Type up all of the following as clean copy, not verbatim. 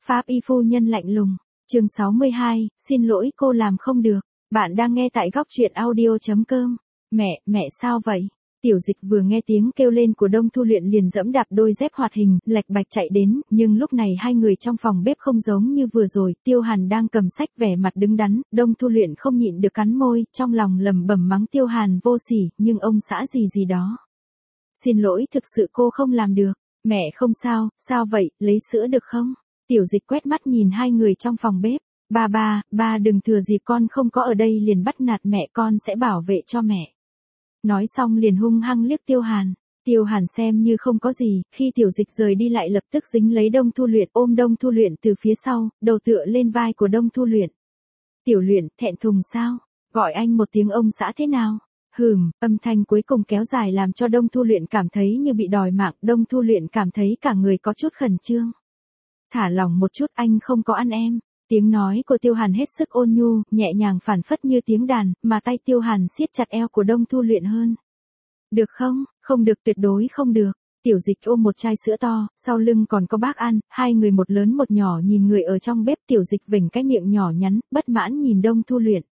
Pháp y phu nhân lạnh lùng. Chương 62, xin lỗi cô làm không được. Bạn đang nghe tại góc truyện audio.com. Mẹ sao vậy? Tiểu Dịch vừa nghe tiếng kêu lên của Đông Thu Luyện liền giẫm đạp đôi dép hoạt hình, lạch bạch chạy đến, nhưng lúc này hai người trong phòng bếp không giống như vừa rồi, Tiêu Hàn đang cầm sách vẻ mặt đứng đắn, Đông Thu Luyện không nhịn được cắn môi, trong lòng lẩm bẩm mắng Tiêu Hàn vô sỉ, nhưng ông xã gì đó. Xin lỗi, thực sự cô không làm được. Mẹ không sao, sao vậy, lấy sữa được không? Tiểu Dịch quét mắt nhìn hai người trong phòng bếp. Ba đừng thừa dịp con không có ở đây liền bắt nạt mẹ, con sẽ bảo vệ cho mẹ. Nói xong liền hung hăng liếc Tiêu Hàn. Tiêu Hàn xem như không có gì, khi Tiểu Dịch rời đi lại lập tức dính lấy Đông Thu Luyện, ôm Đông Thu Luyện từ phía sau, đầu tựa lên vai của Đông Thu Luyện. Tiểu Luyện, thẹn thùng sao? Gọi anh một tiếng ông xã thế nào? Âm thanh cuối cùng kéo dài làm cho Đông Thu Luyện cảm thấy như bị đòi mạng, Đông Thu Luyện cảm thấy cả người có chút khẩn trương. Thả lỏng một chút, anh không có ăn em. Tiếng nói của Tiêu Hàn hết sức ôn nhu, nhẹ nhàng phảng phất như tiếng đàn, mà tay Tiêu Hàn siết chặt eo của Đông Thu Luyện hơn. Được không? Không được, tuyệt đối không được. Tiểu Dịch ôm một chai sữa to, sau lưng còn có bác An, hai người một lớn một nhỏ nhìn người ở trong bếp. Tiểu Dịch vểnh cái miệng nhỏ nhắn, bất mãn nhìn Đông Thu Luyện.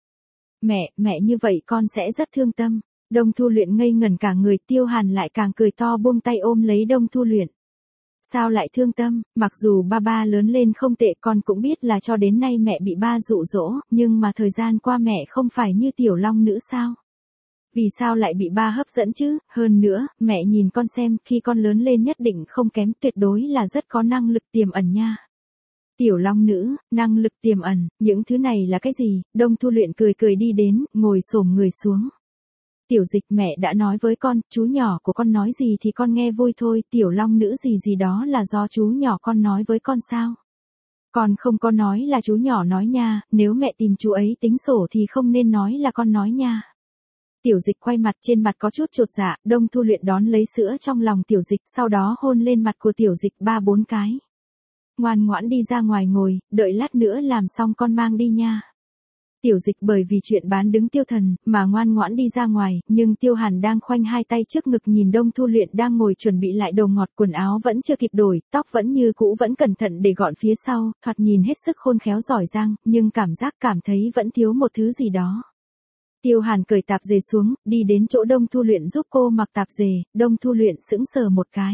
Mẹ như vậy con sẽ rất thương tâm. Đông Thu Luyện ngây ngẩn cả người, Tiêu Hàn lại càng cười to buông tay ôm lấy Đông Thu Luyện. Sao lại thương tâm, mặc dù ba lớn lên không tệ, con cũng biết là cho đến nay mẹ bị ba dụ dỗ, nhưng mà thời gian qua mẹ không phải như tiểu long nữ sao? Vì sao lại bị ba hấp dẫn chứ? Hơn nữa, mẹ nhìn con xem, khi con lớn lên nhất định không kém, tuyệt đối là rất có năng lực tiềm ẩn nha. Tiểu long nữ, năng lực tiềm ẩn, những thứ này là cái gì? Đông Thu Luyện cười đi đến, ngồi xổm người xuống. Tiểu Dịch, mẹ đã nói với con, chú nhỏ của con nói gì thì con nghe vui thôi, tiểu long nữ gì đó là do chú nhỏ con nói với con sao? Con không có nói là chú nhỏ nói nha, nếu mẹ tìm chú ấy tính sổ thì không nên nói là con nói nha. Tiểu Dịch quay mặt, trên mặt có chút chột dạ, Đông Thu Luyện đón lấy sữa trong lòng Tiểu Dịch, sau đó hôn lên mặt của Tiểu Dịch 3-4 cái. Ngoan ngoãn đi ra ngoài ngồi, đợi lát nữa làm xong con mang đi nha. Tiểu Dịch bởi vì chuyện bán đứng Tiêu Thần, mà ngoan ngoãn đi ra ngoài, nhưng Tiêu Hàn đang khoanh hai tay trước ngực nhìn Đông Thu Luyện đang ngồi chuẩn bị lại đồ ngọt, quần áo vẫn chưa kịp đổi, tóc vẫn như cũ vẫn cẩn thận để gọn phía sau, thoạt nhìn hết sức khôn khéo giỏi giang, nhưng cảm thấy vẫn thiếu một thứ gì đó. Tiêu Hàn cởi tạp dề xuống, đi đến chỗ Đông Thu Luyện giúp cô mặc tạp dề, Đông Thu Luyện sững sờ một cái.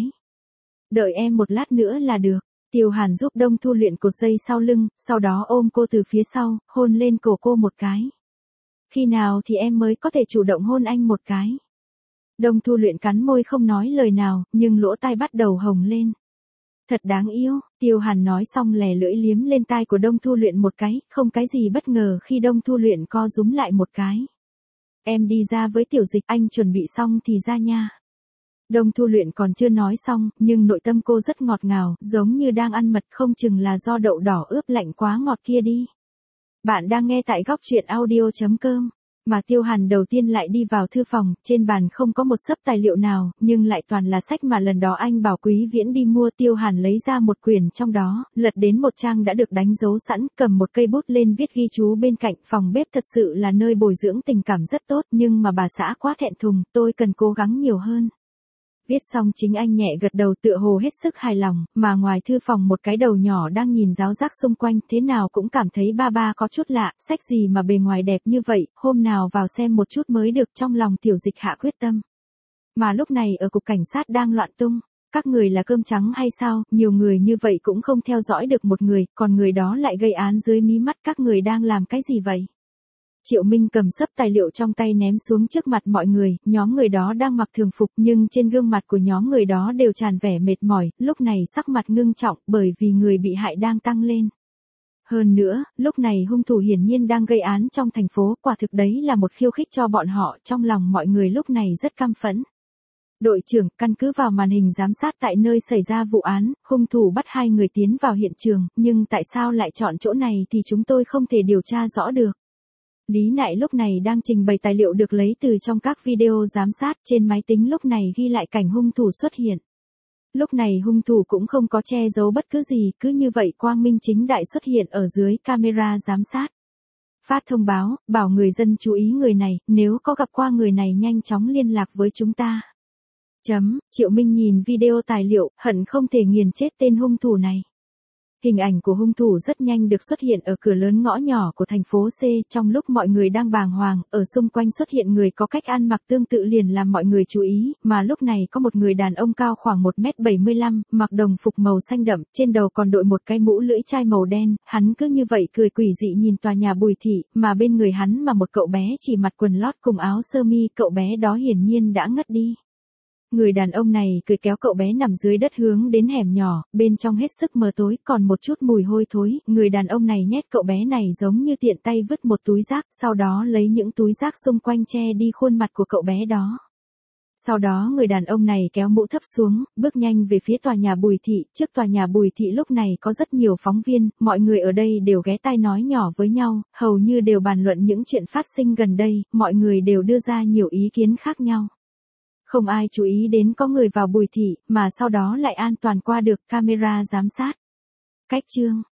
Đợi em một lát nữa là được. Tiêu Hàn giúp Đông Thu Luyện cột dây sau lưng, sau đó ôm cô từ phía sau, hôn lên cổ cô một cái. Khi nào thì em mới có thể chủ động hôn anh một cái? Đông Thu Luyện cắn môi không nói lời nào, nhưng lỗ tai bắt đầu hồng lên. Thật đáng yêu, Tiêu Hàn nói xong lè lưỡi liếm lên tai của Đông Thu Luyện một cái, không cái gì bất ngờ khi Đông Thu Luyện co rúm lại một cái. Em đi ra với Tiểu Dịch, anh chuẩn bị xong thì ra nha. Đông Thu Luyện còn chưa nói xong, nhưng nội tâm cô rất ngọt ngào, giống như đang ăn mật, không chừng là do đậu đỏ ướp lạnh quá ngọt kia đi. Bạn đang nghe tại góc truyện audio.com. Mà Tiêu Hàn đầu tiên lại đi vào thư phòng, trên bàn không có một xấp tài liệu nào, nhưng lại toàn là sách mà lần đó anh bảo Quý Viễn đi mua. Tiêu Hàn lấy ra một quyển trong đó, lật đến một trang đã được đánh dấu sẵn, cầm một cây bút lên viết ghi chú bên cạnh. Phòng bếp thật sự là nơi bồi dưỡng tình cảm rất tốt, nhưng mà bà xã quá thẹn thùng, tôi cần cố gắng nhiều hơn. Viết xong chính anh nhẹ gật đầu tựa hồ hết sức hài lòng, mà ngoài thư phòng một cái đầu nhỏ đang nhìn ráo rác xung quanh, thế nào cũng cảm thấy ba có chút lạ, sách gì mà bề ngoài đẹp như vậy, hôm nào vào xem một chút mới được, trong lòng Tiểu Dịch hạ quyết tâm. Mà lúc này ở cục cảnh sát đang loạn tung, các người là cơm trắng hay sao, nhiều người như vậy cũng không theo dõi được một người, còn người đó lại gây án dưới mí mắt, các người đang làm cái gì vậy? Triệu Minh cầm xấp tài liệu trong tay ném xuống trước mặt mọi người, nhóm người đó đang mặc thường phục nhưng trên gương mặt của nhóm người đó đều tràn vẻ mệt mỏi, lúc này sắc mặt ngưng trọng bởi vì người bị hại đang tăng lên. Hơn nữa, lúc này hung thủ hiển nhiên đang gây án trong thành phố, quả thực đấy là một khiêu khích cho bọn họ, trong lòng mọi người lúc này rất căm phẫn. Đội trưởng, căn cứ vào màn hình giám sát tại nơi xảy ra vụ án, hung thủ bắt hai người tiến vào hiện trường, nhưng tại sao lại chọn chỗ này thì chúng tôi không thể điều tra rõ được. Lý Nại lúc này đang trình bày tài liệu được lấy từ trong các video giám sát, trên máy tính lúc này ghi lại cảnh hung thủ xuất hiện. Lúc này hung thủ cũng không có che giấu bất cứ gì, cứ như vậy quang minh chính đại xuất hiện ở dưới camera giám sát. Phát thông báo, bảo người dân chú ý người này, nếu có gặp qua người này nhanh chóng liên lạc với chúng ta. Triệu Minh nhìn video tài liệu, hận không thể nghiền chết tên hung thủ này. Hình ảnh của hung thủ rất nhanh được xuất hiện ở cửa lớn ngõ nhỏ của thành phố C, trong lúc mọi người đang bàng hoàng, ở xung quanh xuất hiện người có cách ăn mặc tương tự liền làm mọi người chú ý, mà lúc này có một người đàn ông cao khoảng 1m75, mặc đồng phục màu xanh đậm, trên đầu còn đội một cái mũ lưỡi chai màu đen, hắn cứ như vậy cười quỷ dị nhìn tòa nhà Bùi Thị, mà bên người hắn mà một cậu bé chỉ mặc quần lót cùng áo sơ mi, cậu bé đó hiển nhiên đã ngất đi. Người đàn ông này cười kéo cậu bé nằm dưới đất hướng đến hẻm nhỏ, bên trong hết sức mờ tối, còn một chút mùi hôi thối, người đàn ông này nhét cậu bé này giống như tiện tay vứt một túi rác, sau đó lấy những túi rác xung quanh che đi khuôn mặt của cậu bé đó. Sau đó người đàn ông này kéo mũ thấp xuống, bước nhanh về phía tòa nhà Bùi Thị, trước tòa nhà Bùi Thị lúc này có rất nhiều phóng viên, mọi người ở đây đều ghé tai nói nhỏ với nhau, hầu như đều bàn luận những chuyện phát sinh gần đây, mọi người đều đưa ra nhiều ý kiến khác nhau. Không ai chú ý đến có người vào Bùi Thị, mà sau đó lại an toàn qua được camera giám sát. Cách chương